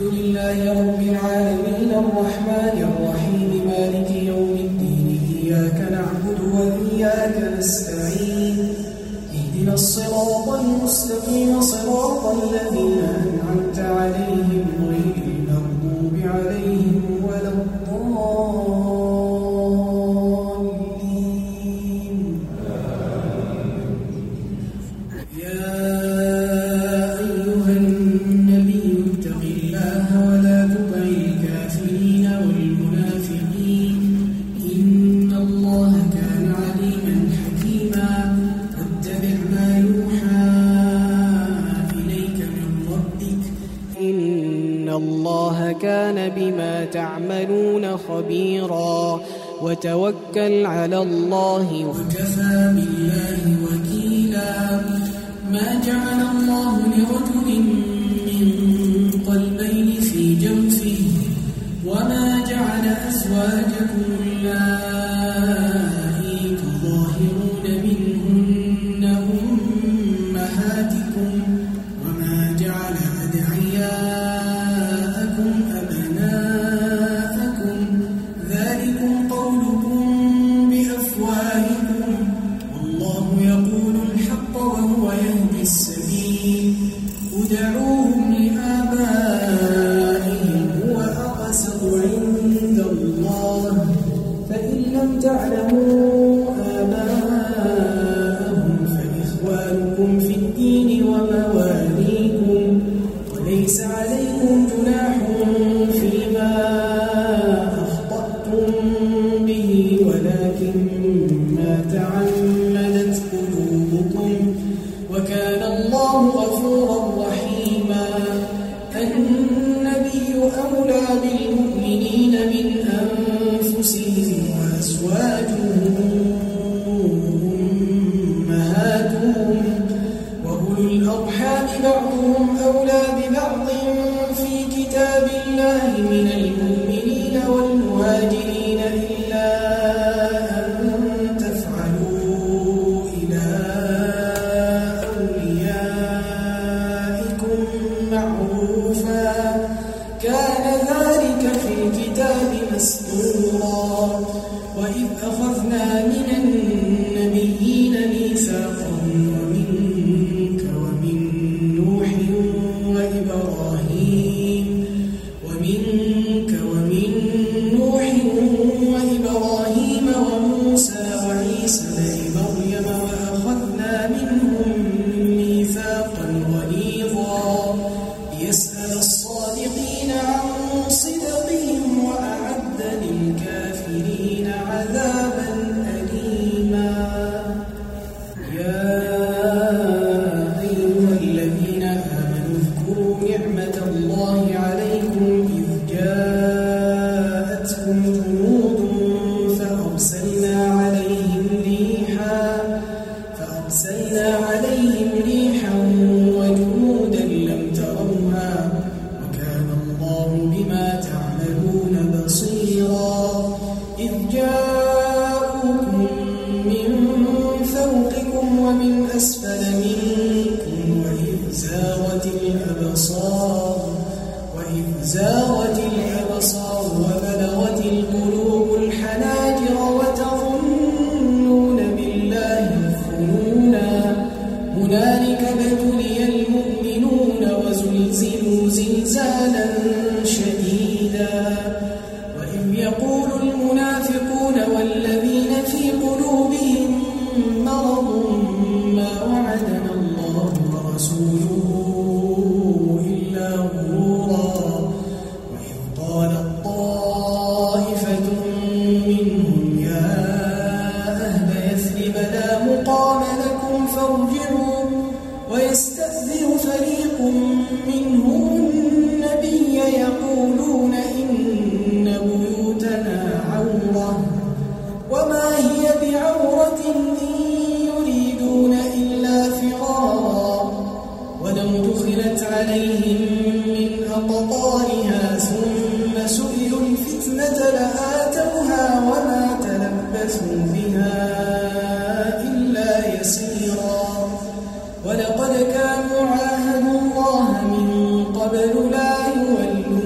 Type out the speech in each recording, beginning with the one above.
لله رب العالمين الرحمن الرحيم مالك يوم الدين إياك نعبد وإياك نستعين اهدنا الصراط المستقيم صراط الذين أنعمت عليهم غير المغضوب عليهم ولا الضالين. يا أيها النبي اتق الله ولا تطع الكافرين والمنافقين إن الله كان عليما حكيما واتبع ما يوحى إليك من ربك إن الله كان بما تعملون خبيرا وتوكل على الله وكفى بالله وكيلا. ما جعل الله لرجل من قلبين في جوفه وما جعل أزواجكم اللائي تظاهرون منهن أمهاتكم وما جعل أدعياءكم أبناءكم ذلكم قولكم بأفواهكم والله يقول الحق وهو يهدي السبيل. ادعوهم لآبائهم هو أقسط عند الله فإن لم تعلموا آباءهم فإخوانكم في الدين ومواليكم وليس عليكم جناح فيما أخطأتم به ولكن ما تعمدت قلوبكم وكان الله غفورا رحيما. النبي أولى بالمؤمنين من أنفسهم وأزواجهم أمهاتهم وأولو الأرحام بعضهم أولى ببعض في كتاب الله من المؤمنين والمهاجرين إلا أن تفعلوا إلى أوليائكم معروفا كان ذلك في الكتاب مسطورا. وإذ أخذنا من النبيين ميثاقهم ومنك ومن نوح وإبراهيم وموسى وعيسى بن مريم وأخذنا منهم ميثاقا غليظا ليسأل الصادقين عن صدقهم وأعد للكافرين عذابا أليما. يا أيها الذين آمنوا اذكروا نعمة الله عليكم إذ جاءتكم جنود فأرسلنا عليهم ريحا وجنودا لم تروها وكان الله بما تعملون بصيرا. إذ جاءوكم من فوقكم ومن أسفل منكم وإذ زاغت الأبصار وبلغت القلوب الحناجر وتظنون بالله الظنونا. هنالك ابتلي المؤمنون وزلزلوا زلزالا شديدا. وإذ يقول المنافقون والذين في قلوبهم مرض ما وعدنا الله ورسوله إلا غرورا. وإذ قالت طائفة منهم يا أهل يثرب لا مقام لكم فارجعوا ويستأذن فريق منهم النبي يقولون إن بيوتنا عورة وما هي بعورة إن يريدون إلا فرارا. ولو دخلت عليهم من أقطارها ثم سئلوا الفتنة لآتوها وما تلبثوا بها إلا يسيرا. ولقد كانوا عاهدوا الله من قبل لا يولون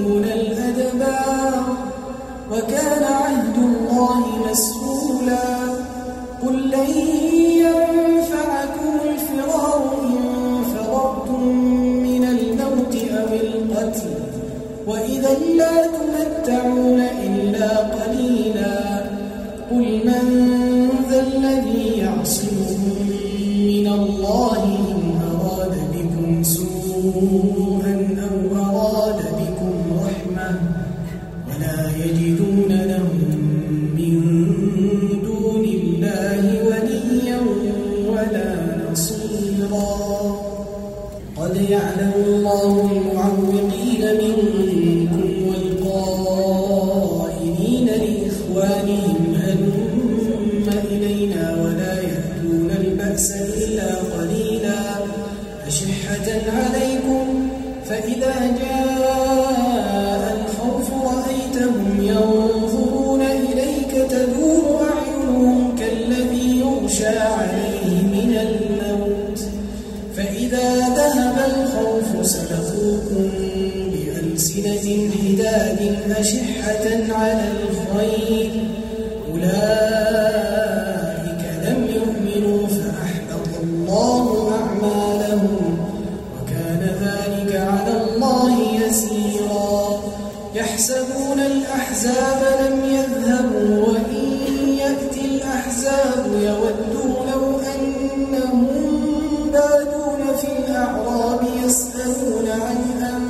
فإذا لا تمتعون إلا قليلا قل من ذا الذي يعصمكم من الله إن أراد بكم سوءا أو أراد بكم رحمة ولا يجدون لهم من دون الله وليا ولا نصيرا قد يعلم الله المعوقين منكم والقائلين لإخوانهم هلم إلينا ولا يأتون البأس إلا قليلا أشحة عليكم فإذا جاء الخوف رأيتهم ينظرون إليك تدور أعينهم كالذي يغشى عليه من الموت فإذا ذهب الخوف سلقوكم بألسنة حداد أشحة على الخير أولئك لم يؤمنوا فأحبط الله أعمالهم وكان ذلك على الله يسيرا يحسبون الأحزاب لم يذهبوا وإن يأتي الأحزاب يودوا لو أنهم بادون في الأعراب يسألون عن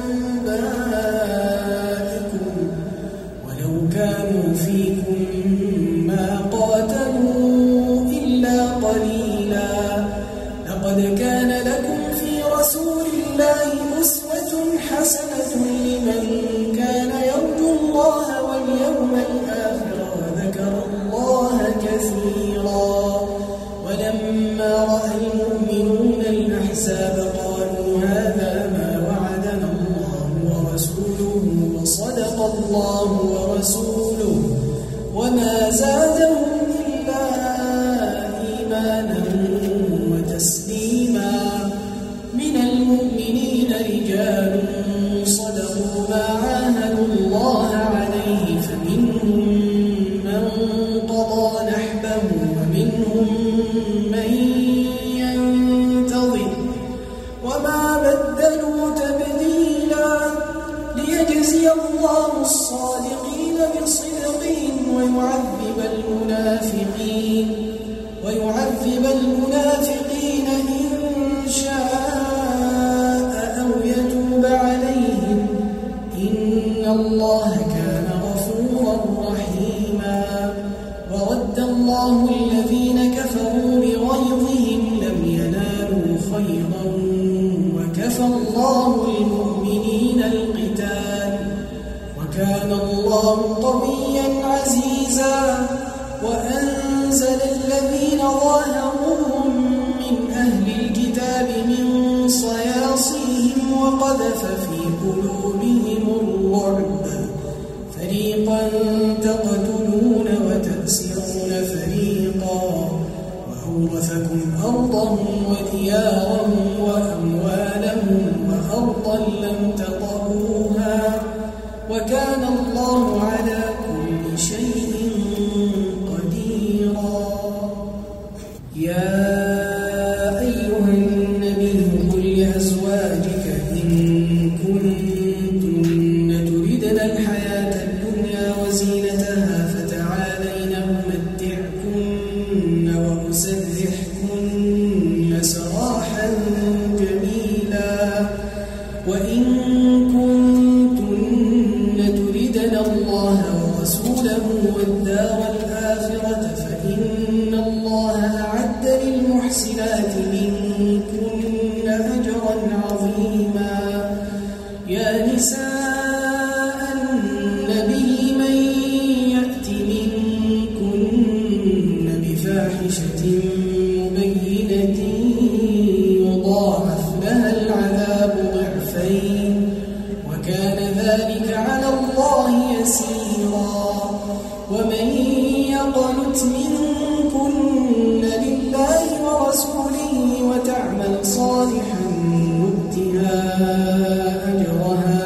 أنبائكم ولو كانوا فيكم ما قاتلوا إلا قليلا لقد كان لكم في رسول الله أسوة حسنة لمن كان يرجو الله واليوم الآخر وذكر الله كثيرا ولما رأى المؤمنون الأحزاب قالوا هذا ما وعدنا الله ورسوله وصدق الله ورسوله وما زادهم إلا إيمانا وتسليما من المؤمنين رجال صدقوا ما عاهدوا الله عليه فمنهم من قضى نحبه ومنهم من ينتظر وما بدلوا تبديلا ليجزي الله الصادقين بصدقهم ويعذب المنافقين إن شاء أو يتوب عليهم إن الله كان غفورا رحيما ورد الله الذين كفروا بغيظهم لم ينالوا خيرا وكفى الله المؤمنين القتال وكان الله قويا عزيزا وأنزل الذين ظاهروهم من أهل الكتاب من صياصيهم وقذف في قلوبهم الرعب فريقا تقتلون وتأسرون فريقا وأورثكم أرضهم وديارهم وأموالهم وأرضا لم تطئوها وكان الله على كل شيء قديرا يا أيها النبي قل لأزواجك إن كنتن تردن الحياة الدنيا وزينتها فتعالين أمتعكن وأسرحكن سراحا جميلا وإن كنتن تردن الله ورسوله والدار الآخرة فإن الله أعد للمحسنات منكن أجرا عظيما يا نساء النبي من يأت منكن بفاحشة مبينة يضاعف لها العذاب ضعفين وكان ذلك على الله يسيرا ومن يقنت منكن لله ورسوله وتعمل صالحا نؤتها أجرها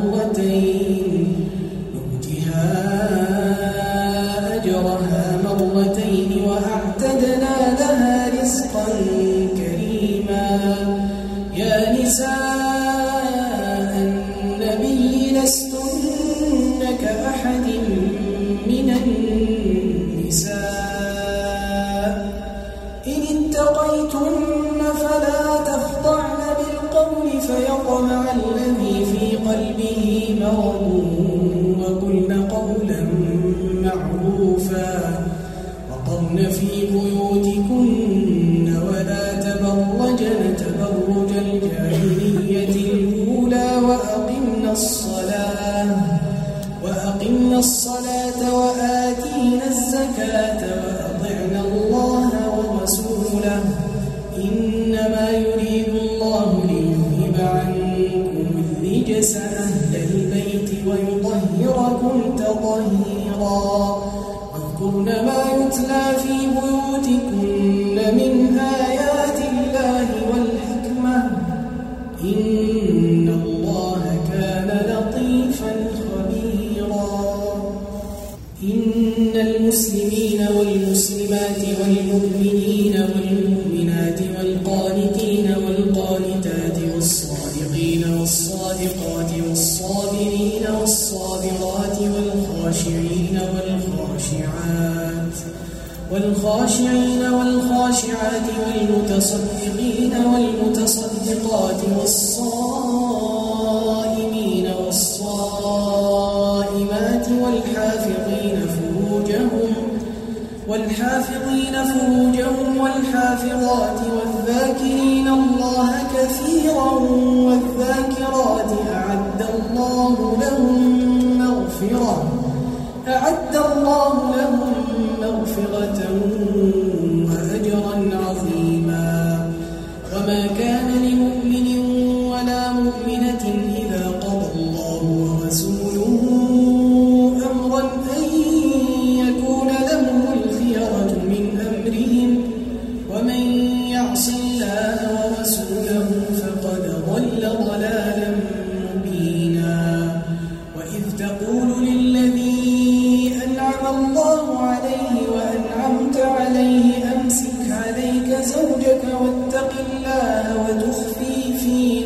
مرتين وأعتدنا لها رزقا كريما يا نساء النبي لستن مع الذي في قلبه مرض وقلن قولا معروفا وقرن في بيوتكن ولا تبرجن تبرج الجاهلية الأولى وأقمنا الصلاة وآتينا الزكاة وأطعنا الله ورسوله إنما يريد الله ليذهب عنكم الرجس أهل البيت ويطهركم تطهيرا واذكرن ما يتلى في بيوتكن من آيات الله والحكمة إن الله كان لطيفا خبيرا إن المسلمين والمسلمات والمؤمنين والمؤمنات والقانتين والقانتات والصادقين والصادقات والصابرين والصابرات والخاشعين والخاشعات والمتصدقين والمتصدقات والصائمين والصائمات والحافظين فروجهم والحافظات والذاكرين الله كثيرا والذاكرات أعد الله لهم مغفرة وأجرا عظيما وما كان لمؤمن ولا مؤمنة إذا قضى الله ورسوله أمرا أن يكون لهم الخيرة من أمرهم ومن يعص الله ورسوله فقد ضل ضلالا مبينا وإذ تقول للذي أنعم الله عليه وأنعمت عليه أمسك عليك زوجك واتق الله وتخفي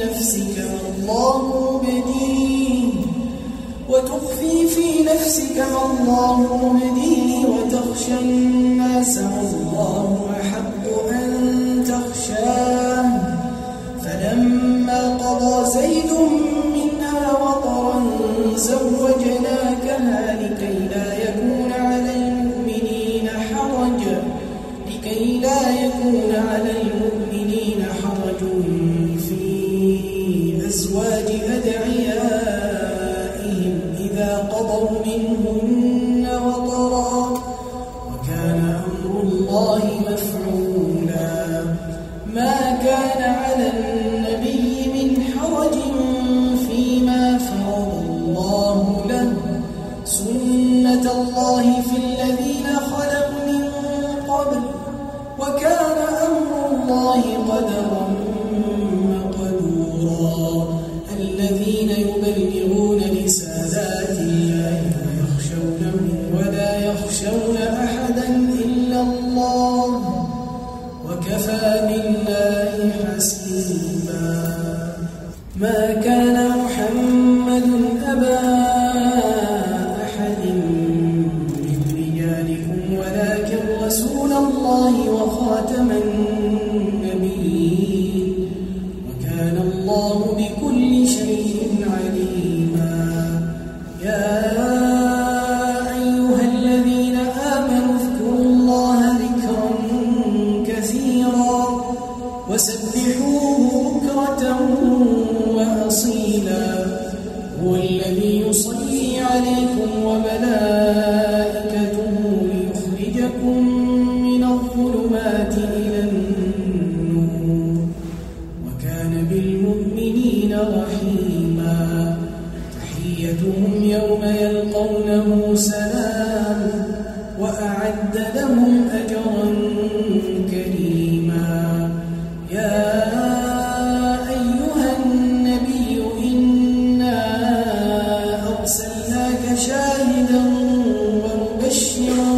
في نفسك ما الله مبديه وتخشى الناس والله أحق أن تخشاه فلما قضى زيد منها وطرا زوجناكها لكي لا يكون على المؤمنين حرج في أزواج أدعيائهم إذا قضوا منهن وطرا وكان أمر الله مفعولا ما كان على النبي من حرج فيما فرض الله له سنة الله في الذين خلوا من قبل وكان أمر الله قدرا مقدورا الذين يبلغون رسالات الله ويخشونه ولا يخشون أحدا إلا الله وكفى بالله حسيبا ما كان محمد أبا أحد من رجالكم ولكن رسول الله وخاتم النبيين وكان الله بكل شيء عليما يا أيها الذين آمنوا اذكروا الله ذكرا كثيرا وسبحوه بكرة وأصيلا هو الذي يصلي عليكم وملائكته ليخرجكم من الظلمات إلى النور وكان بالمؤمنين رحيما تحيتهم يوم يلقونه سلام وأعد لهم أجرا كريما يا أيها النبي إنا أرسلناك شاهدا ومبشرا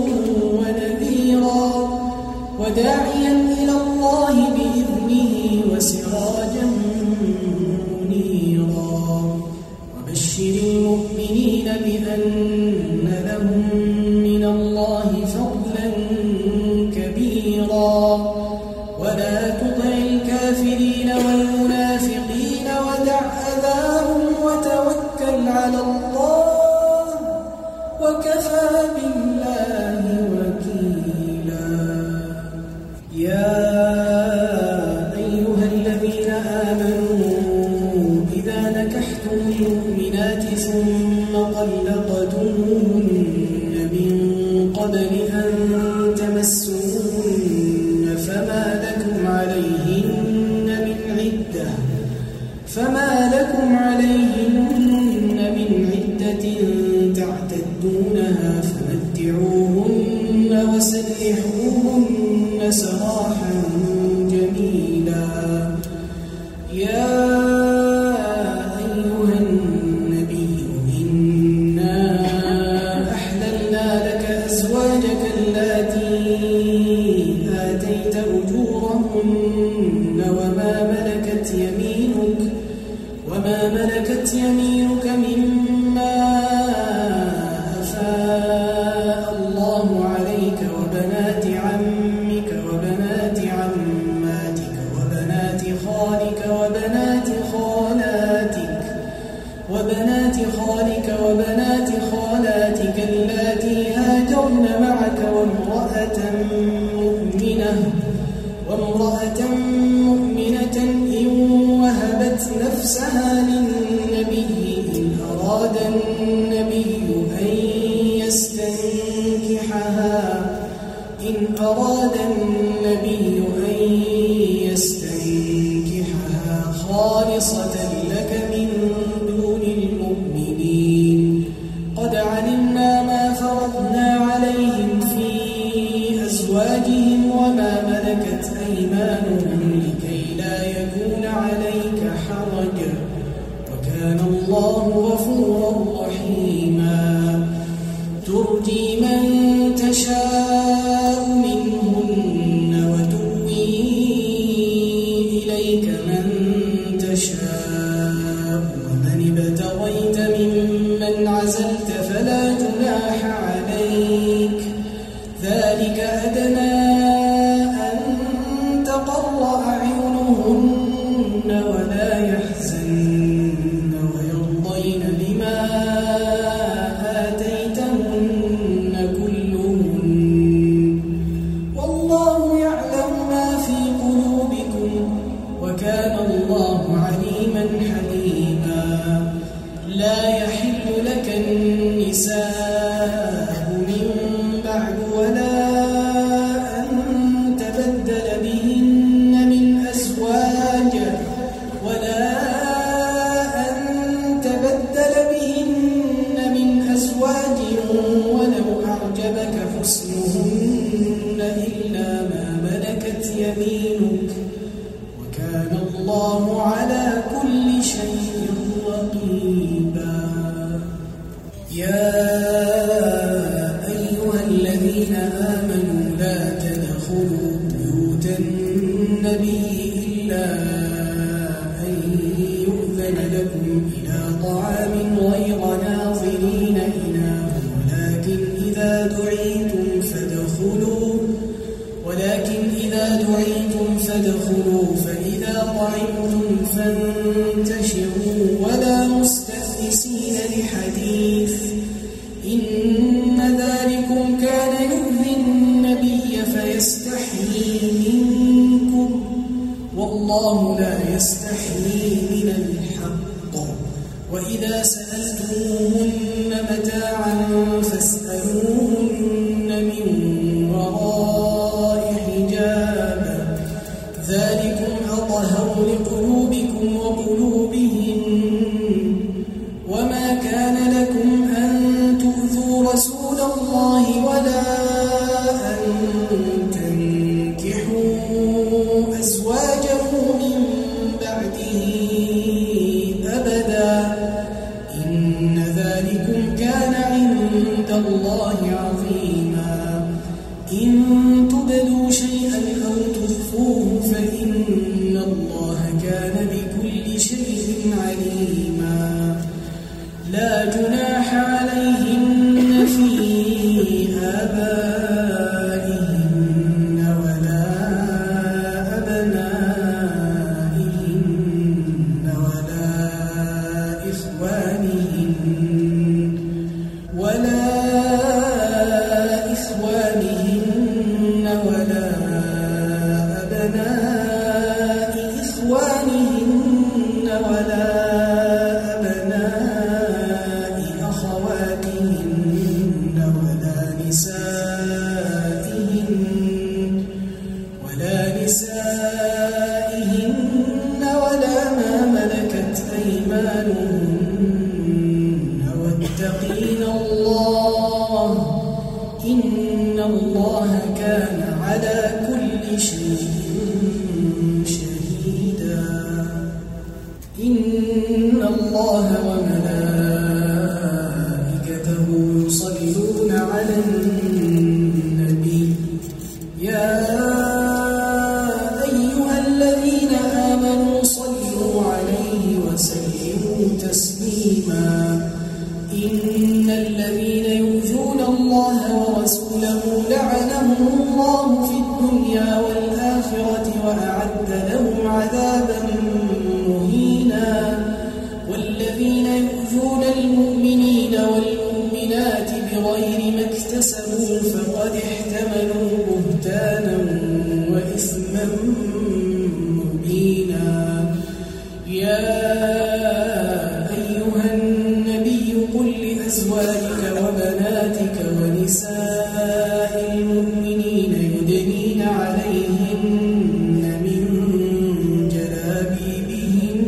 ونذيرا وداعيا إلى الله بإذنه وسراجا منيرا وبشر المؤمنين بأن لهم من الله فضلا على الله وكفى بالله وكيلا. يا أيها الذين آمنوا إذا نكحتم المؤمنات ثم طلقتموهن من قبل أن تمسوهن فما لكم عليهن من عدة تعتدونها فمتعوهن وسرحوهن سراحا جميلا. يا أيها النبي إنا أحللنا لك أزواجك اللاتي آتيت أجورهن وما ملكت يمينك مما أفاء الله عليك وبنات عمك وبنات عماتك وبنات خالك وبنات خالاتك اللاتي هاجرن معك وامرأة مؤمنة إن وهبت نفسها للنبي إن أراد النبي أن يستنكحها خالصة لك من دون المؤمنين. قد علمنا ما فرضنا عليهم في أزواجهم وما ملكت أيمانهم لكي لا يكون عليك حرج وكان الله غفورا رحيما. ترجي من تشاء منهن وتؤوي إليك من تشاء ومن ابتغيت ممن عزلت فلا جناح عليك. ذلك أدنى أن تقر أعينهن ولا يحزن ويرضين بما آتيتهن كلهن والله يعلم ما في قلوبكم وكان الله عليما حليما. لا يحل لك النساء من بعد ولا أن تبدل بهن من أزواج ولو أعجبك حسنهن إلا ما ملكت يمينك وكان الله على كل شيء رقيبا. يا أيها الذين آمنوا لا تدخلوا بيوت النبي إلا أن يؤذن لكم إلى طعام غير ناظرين إناه ولكن إذا دعيتم فادخلوا فإذا طعمتم فانتشروا ولا مستأنسين لحديث إن ذلكم كان يؤذي النبي فيستحيي منكم والله لا يستحيي من الحق. وإذا سألتموهن متاعا فاسألوهن من وراء حجاب ذلكم أطهر لقلوبكم وقلوبهم. وما كان لكم أن تؤذوا رسول الله ولا أن تنكحوا أزواجه من بعده أبدا إن ذلكم كان عند الله عظيما. إن تبدوا شيئا أو تخفوه فإن الله كان بكل شيء عليما. لا جناح عليهن في آبائهن ولا أبنائهن ولا إخوانهن تسليما إن الذين يؤذون الله ورسوله لعنهم الله في الدنيا والآخرة وأعد لهم عذابا مهينا والذين يؤذون المؤمنين والمؤمنات بغير ما اكتسبوا فقد احتملوا بهتانا وإثما مبينا يا أيها النبي قل لأزواجك وبناتك ونساء المؤمنين يدنين عليهن من جلابيبهن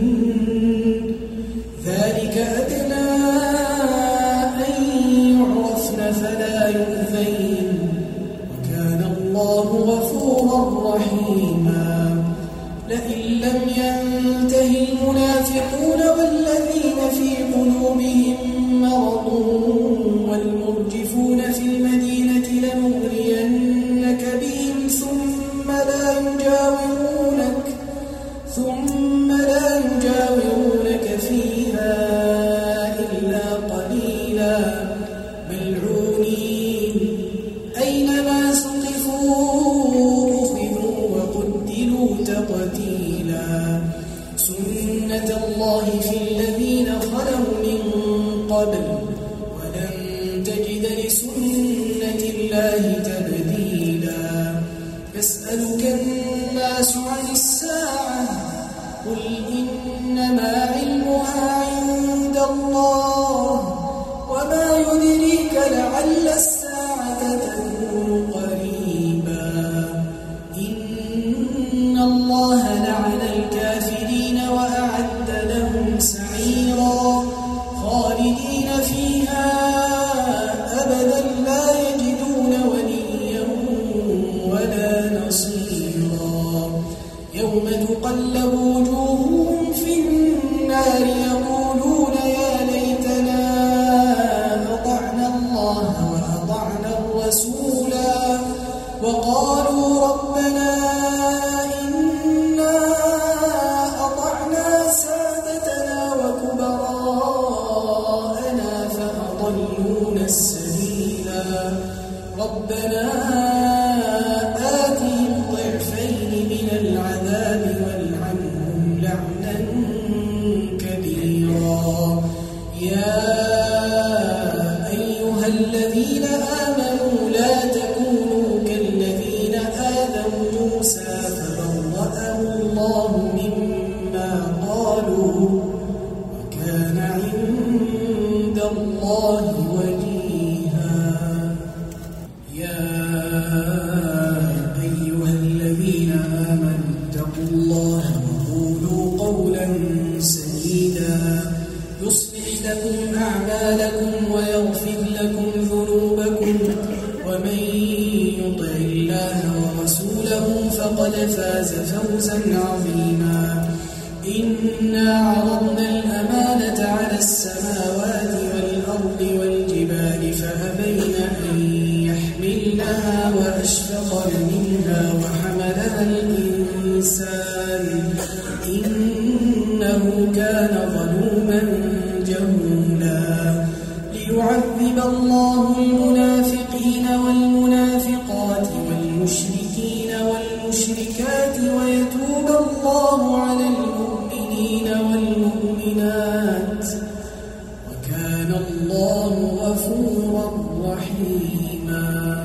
ذلك أدنى أن يعرفن فلا يؤذين وكان الله غفورا رحيما لئن لم ينته المنافقون والذين في قلوبهم مرض والمرجفون في المدينة لنغرينك بهم ثم لا يجاورونك فيها إلا قليلا ملعونين أينما سقفوا أخذوا وقتلوا تقتيلا سنة الله في الذين خلوا من قبل ولن تجد لسنة الله تبديلا يسألك الناس عن الساعة قل إنما علمها عند الله وما يدريك لعل الساعة تكون قريبا إن الله لعن الكافرين وأعد لهم سعيرا خالدين فيها أبدا لا يجدون وليا ولا نصيرا يوم تقلب وجوههم في النار يقولون يا ليتنا أطعنا الله وأطعنا الرسولا وقالوا ربنا إنا أطعنا سادتنا وكبراءنا فأضلونا السبيلا ربنا آتهم ضعفين من العذاب والعنهم لعنا كبيرا يا أيها الذين آمنوا لا تكونوا كالذين آذوا موسى فبرأه الله مما قالوا وكان عند الله وجيها يا أيها الذين آمنوا اتقوا الله وقولوا قولا سديدا يصلح لكم أعمالكم ويغفر لكم ذنوبكم ومن يطع الله ورسوله فقد فاز فوزا عظيما إنا عرضنا الأمانة على السماوات والأرض والجبال فأبين أن يحملنها وأشفقن منها وحملها الإنسان إنه كان ظلوما جهولا ليعذب الله المنافقين والمنافقات والمشركين والمشركات ويتوب الله على المؤمنين والمؤمنات وكان الله غفورا رحيما